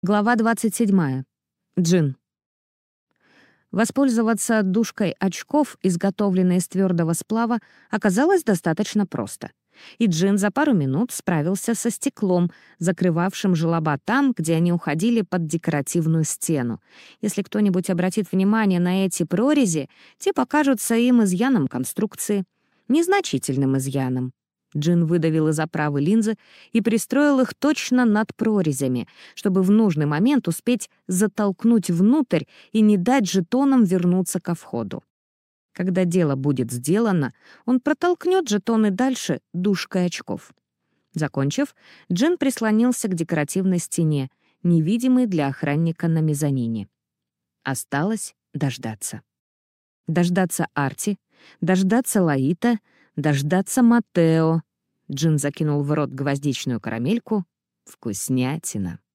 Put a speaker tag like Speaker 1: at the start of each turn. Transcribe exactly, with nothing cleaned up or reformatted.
Speaker 1: Глава двадцать седьмая. Джин. Воспользоваться отдушкой очков, изготовленной из твердого сплава, оказалось достаточно просто. И Джин за пару минут справился со стеклом, закрывавшим желоба там, где они уходили под декоративную стену. Если кто-нибудь обратит внимание на эти прорези, те покажутся им изъяном конструкции. Незначительным изъяном. Джин выдавил из оправы линзы и пристроил их точно над прорезями, чтобы в нужный момент успеть затолкнуть внутрь и не дать жетонам вернуться ко входу. Когда дело будет сделано, он протолкнет жетоны дальше дужкой очков. Закончив, Джин прислонился к декоративной стене, невидимой для охранника на мезонине. Осталось дождаться. Дождаться Арти, дождаться Лаита, дождаться Матео. Джин закинул в рот гвоздичную карамельку. Вкуснятина.